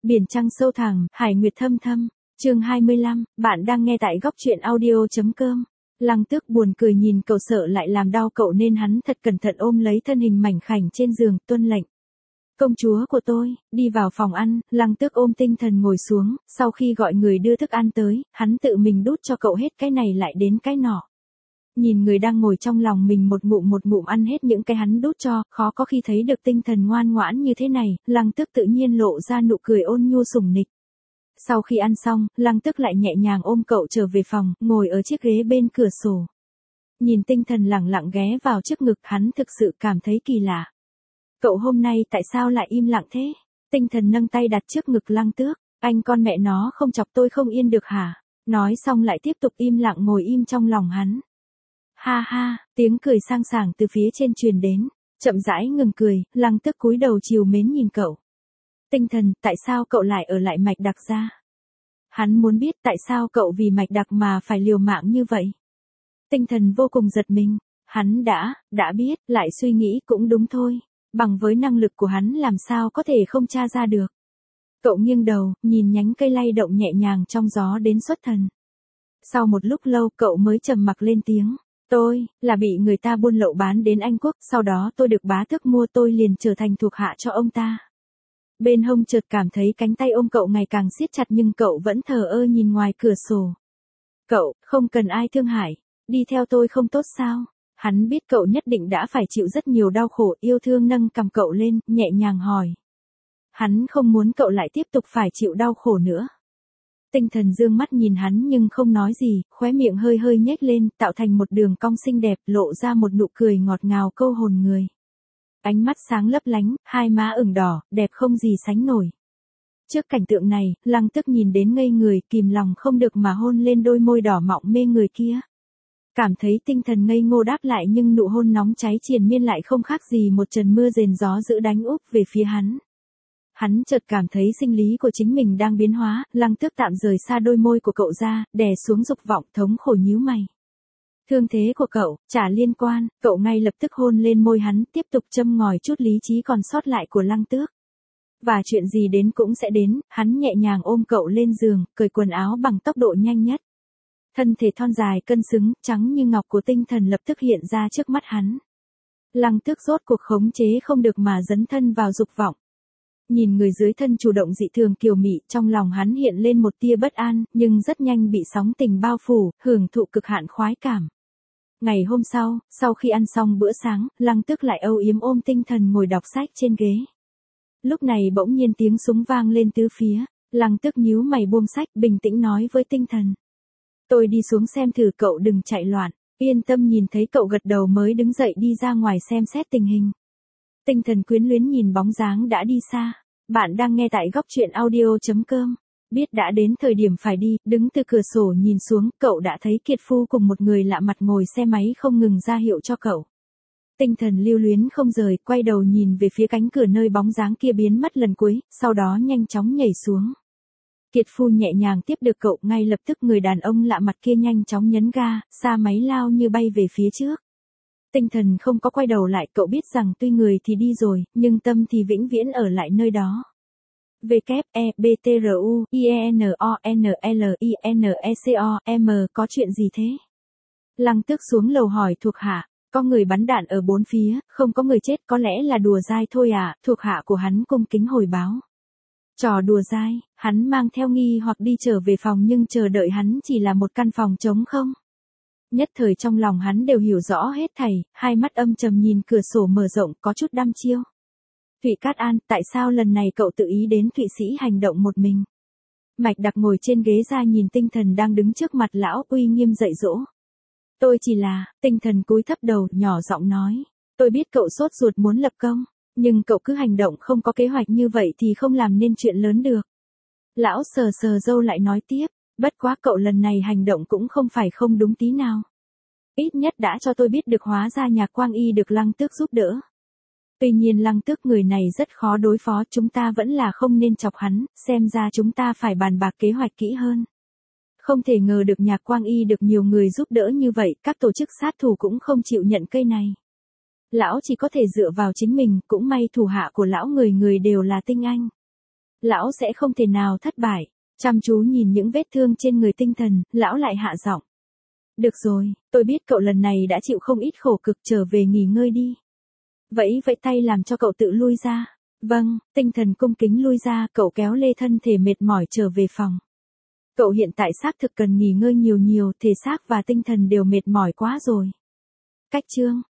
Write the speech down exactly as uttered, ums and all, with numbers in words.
Biển trăng sâu thẳm, hải nguyệt thâm thâm. Chương hai mươi lăm, bạn đang nghe tại góc truyện audio.com. Lăng Tước buồn cười nhìn cậu, sợ lại làm đau cậu nên hắn thật cẩn thận ôm lấy thân hình mảnh khảnh trên giường, tuân lệnh. Công chúa của tôi, đi vào phòng ăn. Lăng Tước ôm Tinh Thần ngồi xuống, sau khi gọi người đưa thức ăn tới, hắn tự mình đút cho cậu hết cái này lại đến cái nọ. Nhìn người đang ngồi trong lòng mình một ngụm một ngụm ăn hết những cái hắn đút cho, khó có khi thấy được Tinh Thần ngoan ngoãn như thế này. Lăng Tước tự nhiên lộ ra nụ cười ôn nhu sủng nịch. Sau khi ăn xong, Lăng Tước lại nhẹ nhàng ôm cậu trở về phòng, ngồi ở chiếc ghế bên cửa sổ. Nhìn Tinh Thần lẳng lặng ghé vào trước ngực hắn, thực sự cảm thấy kỳ lạ. Cậu hôm nay tại sao lại im lặng thế? Tinh Thần nâng tay đặt trước ngực Lăng Tước. Anh con mẹ nó không chọc tôi không yên được hả? Nói xong lại tiếp tục im lặng ngồi im trong lòng hắn. Ha ha, tiếng cười sang sảng từ phía trên truyền đến. Chậm rãi ngừng cười, Lăng Tước cúi đầu trìu mến nhìn cậu. Tinh Thần, tại sao cậu lại ở lại Mạch Đặc gia? Hắn muốn biết tại sao cậu vì Mạch Đặc mà phải liều mạng như vậy. Tinh Thần vô cùng giật mình. Hắn đã, đã biết, lại suy nghĩ cũng đúng thôi. Bằng với năng lực của hắn làm sao có thể không tra ra được. Cậu nghiêng đầu, nhìn nhánh cây lay động nhẹ nhàng trong gió đến xuất thần. Sau một lúc lâu cậu mới trầm mặc lên tiếng. Tôi, là bị người ta buôn lậu bán đến Anh Quốc, sau đó tôi được bá tước mua, tôi liền trở thành thuộc hạ cho ông ta. Bên hông chợt cảm thấy cánh tay ôm cậu ngày càng siết chặt nhưng cậu vẫn thờ ơ nhìn ngoài cửa sổ. Cậu, không cần ai thương hại, đi theo tôi không tốt sao? Hắn biết cậu nhất định đã phải chịu rất nhiều đau khổ, yêu thương nâng cầm cậu lên, nhẹ nhàng hỏi. Hắn không muốn cậu lại tiếp tục phải chịu đau khổ nữa. Tinh Thần dương mắt nhìn hắn nhưng không nói gì, khóe miệng hơi hơi nhếch lên, tạo thành một đường cong xinh đẹp, lộ ra một nụ cười ngọt ngào câu hồn người. Ánh mắt sáng lấp lánh, hai má ửng đỏ, đẹp không gì sánh nổi. Trước cảnh tượng này, Lăng Tước nhìn đến ngây người, kìm lòng không được mà hôn lên đôi môi đỏ mọng mê người kia. Cảm thấy Tinh Thần ngây ngô đáp lại nhưng nụ hôn nóng cháy triền miên lại không khác gì một trận mưa rền gió dữ đánh úp về phía hắn. Hắn chợt cảm thấy sinh lý của chính mình đang biến hóa, Lăng Tước tạm rời xa đôi môi của cậu ra, đè xuống dục vọng, thống khổ nhíu mày. Thương thế của cậu, chả liên quan, cậu ngay lập tức hôn lên môi hắn, tiếp tục châm ngòi chút lý trí còn sót lại của Lăng Tước. Và chuyện gì đến cũng sẽ đến, hắn nhẹ nhàng ôm cậu lên giường, cởi quần áo bằng tốc độ nhanh nhất. Thân thể thon dài cân xứng, trắng như ngọc của Tinh Thần lập tức hiện ra trước mắt hắn. Lăng Tước rốt cuộc khống chế không được mà dấn thân vào dục vọng. Nhìn người dưới thân chủ động dị thường kiều mị, trong lòng hắn hiện lên một tia bất an, nhưng rất nhanh bị sóng tình bao phủ, hưởng thụ cực hạn khoái cảm. Ngày hôm sau, sau khi ăn xong bữa sáng, Lăng Tước lại âu yếm ôm Tinh Thần ngồi đọc sách trên ghế. Lúc này bỗng nhiên tiếng súng vang lên tứ phía, Lăng Tước nhíu mày buông sách, bình tĩnh nói với Tinh Thần. Tôi đi xuống xem thử, cậu đừng chạy loạn, yên tâm. Nhìn thấy cậu gật đầu mới đứng dậy đi ra ngoài xem xét tình hình. Tinh Thần quyến luyến nhìn bóng dáng đã đi xa. Bạn đang nghe tại góc truyện audio.com. Biết đã đến thời điểm phải đi, đứng từ cửa sổ nhìn xuống, cậu đã thấy Kiệt Phu cùng một người lạ mặt ngồi xe máy không ngừng ra hiệu cho cậu. Tinh Thần lưu luyến không rời, quay đầu nhìn về phía cánh cửa nơi bóng dáng kia biến mất lần cuối, sau đó nhanh chóng nhảy xuống. Kiệt Phu nhẹ nhàng tiếp được cậu, ngay lập tức người đàn ông lạ mặt kia nhanh chóng nhấn ga, xa máy lao như bay về phía trước. Tinh Thần không có quay đầu lại, cậu biết rằng tuy người thì đi rồi, nhưng tâm thì vĩnh viễn ở lại nơi đó. W E B T R U I E N O N L I N E C O M có chuyện gì thế? Lăng Tước xuống lầu hỏi thuộc hạ, có người bắn đạn ở bốn phía, không có người chết, có lẽ là đùa dai thôi à? Thuộc hạ của hắn cung kính hồi báo. Trò đùa dai, hắn mang theo nghi hoặc đi trở về phòng nhưng chờ đợi hắn chỉ là một căn phòng trống không. Nhất thời trong lòng hắn đều hiểu rõ hết thảy, hai mắt âm trầm nhìn cửa sổ mở rộng có chút đăm chiêu. Thụy Cát An, tại sao lần này cậu tự ý đến Thụy Sĩ hành động một mình? Mạch Đặc ngồi trên ghế ra nhìn Tinh Thần đang đứng trước mặt lão, uy nghiêm dạy dỗ. Tôi chỉ là, Tinh Thần cúi thấp đầu, nhỏ giọng nói. Tôi biết cậu sốt ruột muốn lập công, nhưng cậu cứ hành động không có kế hoạch như vậy thì không làm nên chuyện lớn được. Lão sờ sờ râu lại nói tiếp. Bất quá cậu lần này hành động cũng không phải không đúng tí nào. Ít nhất đã cho tôi biết được hóa ra Nhạc Quang Y được Lăng Tước giúp đỡ. Tuy nhiên Lăng Tước người này rất khó đối phó, chúng ta vẫn là không nên chọc hắn, xem ra chúng ta phải bàn bạc kế hoạch kỹ hơn. Không thể ngờ được Nhạc Quang Y được nhiều người giúp đỡ như vậy, các tổ chức sát thủ cũng không chịu nhận cây này. Lão chỉ có thể dựa vào chính mình, cũng may thủ hạ của lão người người đều là tinh anh. Lão sẽ không thể nào thất bại. Chăm chú nhìn những vết thương trên người Tinh Thần, lão lại hạ giọng. Được rồi, tôi biết cậu lần này đã chịu không ít khổ cực, trở về nghỉ ngơi đi. Vẫy vẫy tay làm cho cậu tự lui ra. Vâng, Tinh Thần cung kính lui ra, cậu kéo lê thân thể mệt mỏi trở về phòng. Cậu hiện tại xác thực cần nghỉ ngơi nhiều nhiều, thể xác và tinh thần đều mệt mỏi quá rồi. Cách chương